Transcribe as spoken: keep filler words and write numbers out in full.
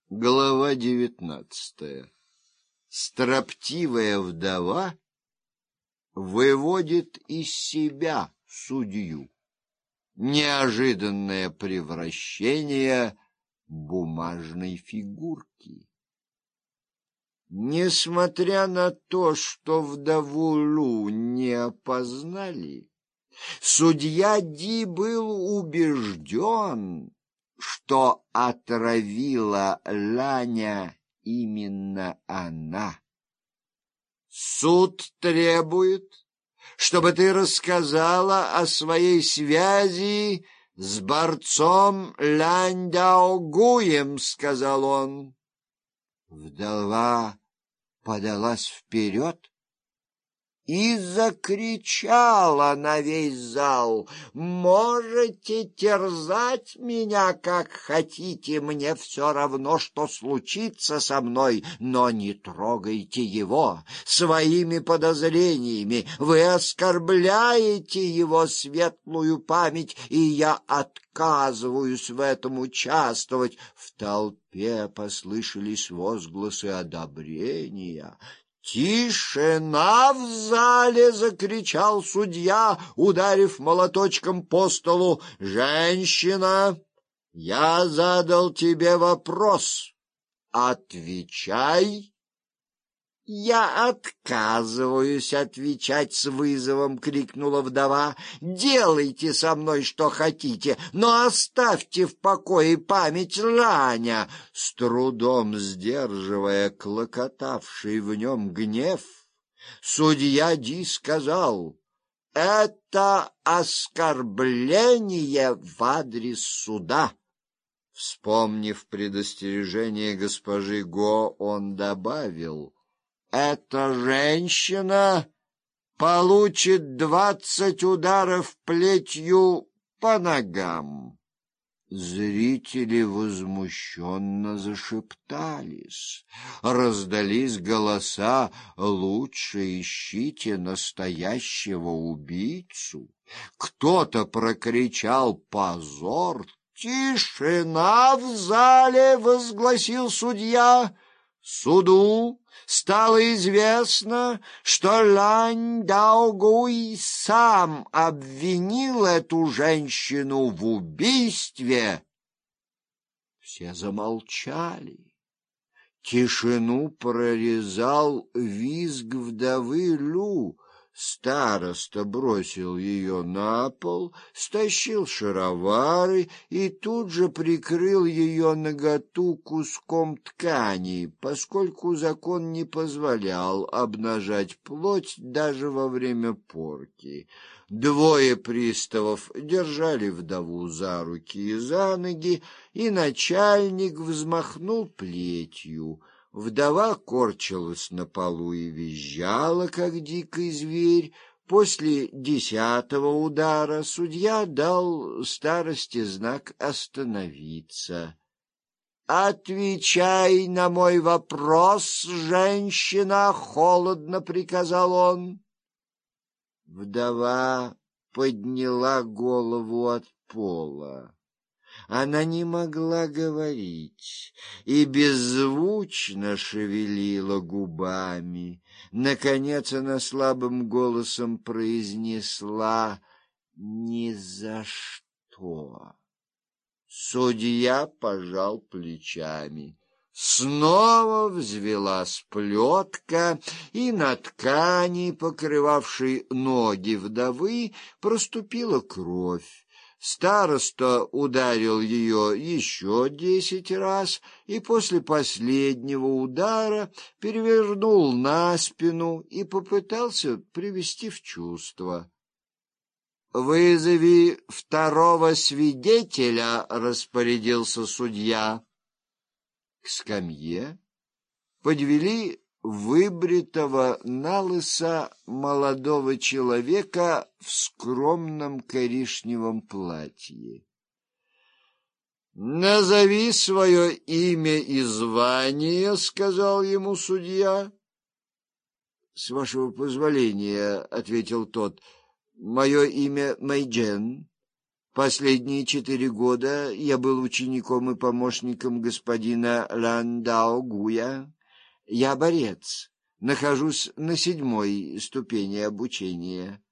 Глава девятнадцатая. Строптивая вдова выводит из себя судью. Неожиданное превращение бумажной фигурки. Несмотря на то, что вдову Лу не опознали, судья Ди был убежден, что отравила Ланя именно она. Суд требует, чтобы ты рассказала о своей связи с борцом Лань Даогуем, — сказал он. Вдова подалась вперед и закричала на весь зал: «Можете терзать меня, как хотите, мне все равно, что случится со мной, но не трогайте его своими подозрениями. Вы оскорбляете его светлую память, и я отказываюсь в этом участвовать». В толпе послышались возгласы одобрения. «Тишина в зале!» — закричал судья, ударив молоточком по столу. «Женщина, я задал тебе вопрос. Отвечай!» «Я отказываюсь отвечать с вызовом!» — крикнула вдова. «Делайте со мной что хотите, но оставьте в покое память Ланя!» С трудом сдерживая клокотавший в нем гнев, судья Ди сказал: «Это оскорбление в адрес суда». Вспомнив предостережение госпожи Го, он добавил: «Эта женщина получит двадцать ударов плетью по ногам». Зрители возмущенно зашептались. Раздались голоса: «Лучше ищите настоящего убийцу». Кто-то прокричал: «Позор!» «Тишина в зале!» — возгласил судья. «Суду стало известно, что Лань Даогуй сам обвинил эту женщину в убийстве». Все замолчали. Тишину прорезал визг вдовы Лу. Староста бросил ее на пол, стащил шаровары и тут же прикрыл ее наготу куском ткани, поскольку закон не позволял обнажать плоть даже во время порки. Двое приставов держали вдову за руки и за ноги, и начальник взмахнул плетью. Вдова корчилась на полу и визжала, как дикий зверь. После десятого удара судья дал старости знак остановиться. «Отвечай на мой вопрос, женщина!» — холодно приказал он. Вдова подняла голову от пола. Она не могла говорить и беззвучно шевелила губами. Наконец она слабым голосом произнесла: «Ни за что». Судья пожал плечами. Снова взвелась плетка, и на ткани, покрывавшей ноги вдовы, проступила кровь. Староста ударил ее еще десять раз и после последнего удара перевернул на спину и попытался привести в чувство. «Вызови второго свидетеля», — распорядился судья. К скамье подвели выбритого налысо молодого человека в скромном коричневом платье. «Назови свое имя и звание», — сказал ему судья. «С вашего позволения», — ответил тот, — «мое имя Мэйджен, Последние четыре года я был учеником и помощником господина Ландао Гуя. Я борец, нахожусь на седьмой ступени обучения.